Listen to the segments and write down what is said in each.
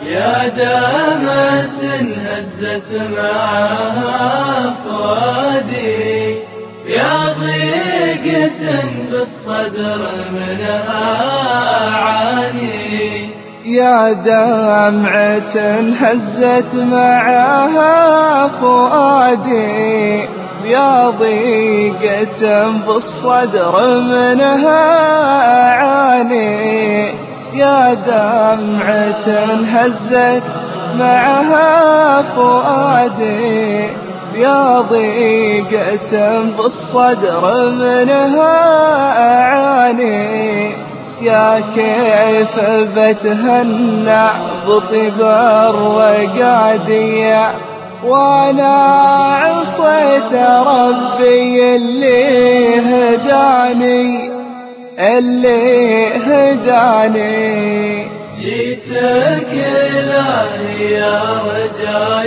يا دامة هزت معها فؤادي، يا ضيقة بالصدر منها أعاني. يا دمعة هزت معها فؤادي، يا ضيقة بالصدر منها أعاني. يا دمعة هزت معها فؤادي، يا ضيقة بالصدر منها أعاني. يا كيف بتهنى بطيب الرقادية وانا عصيت ربي اللي هداني. جيتك إلهي يا رجاي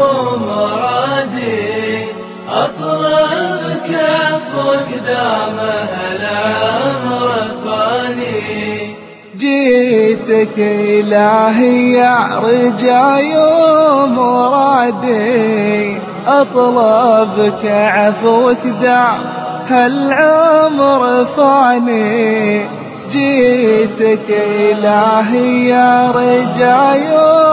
ومرادي، أطلبك عفوك دامه العمر فاني. جيتك إلهي يا رجاي ومرادي، أطلبك عفوك دامه هالعمر فاني. جيتك إلهي يا رجاي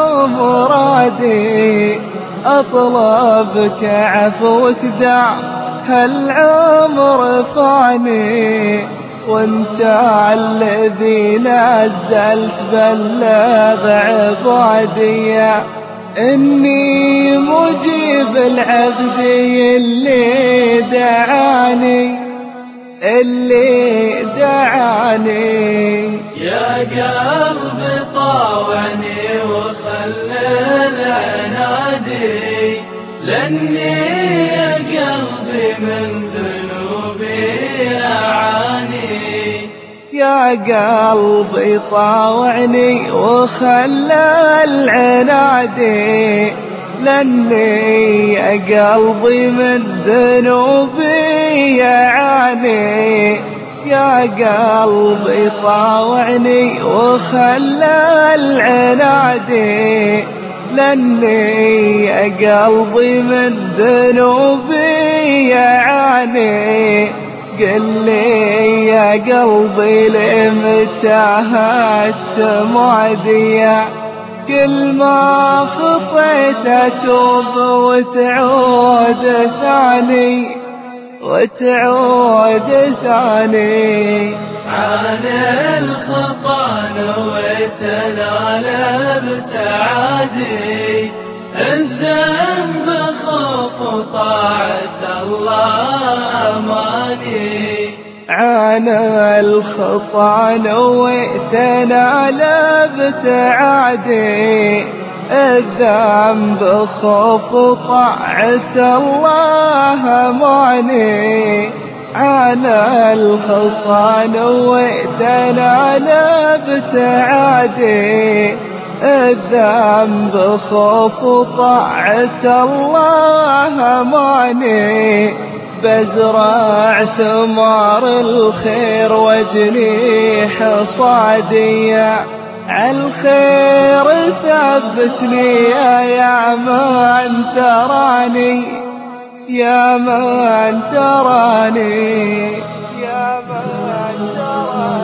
ومرادي، أطلبك عفوك دع هالعمر فاني. وانت الذي نزلت بلغ عبادي إني مجيب العبد اللي دعاني. يا قلبي طاوعني وخلى العنادي، لاني يا قلبي من ذنوبي أعاني. يا قلبي طاوعني وخلى العنادي، لاني يا قلبي من ذنوبي يعاني. يا قلبي طاوعني وخلى العنادي، لاني يا قلبي من ذنوبي يعاني. قل لي يا قلبي لمتى هالتمادية، كل ما خطيت أتوب وتعود ثاني. عن الخطا نويت انال ابتعادي، الذنب خوف وطاعة الله أماني. عن الخطا نويت انال ابتعادي، الذنب خوف وطاعة الله أماني. عن الخطا نويت انال ابتعادي، الذنب خوف وطاعة الله أماني. بزرع ثمار الخير واجني حصادي، عالخير ثبتني يا من تراني، يا من تراني، يا من تراني.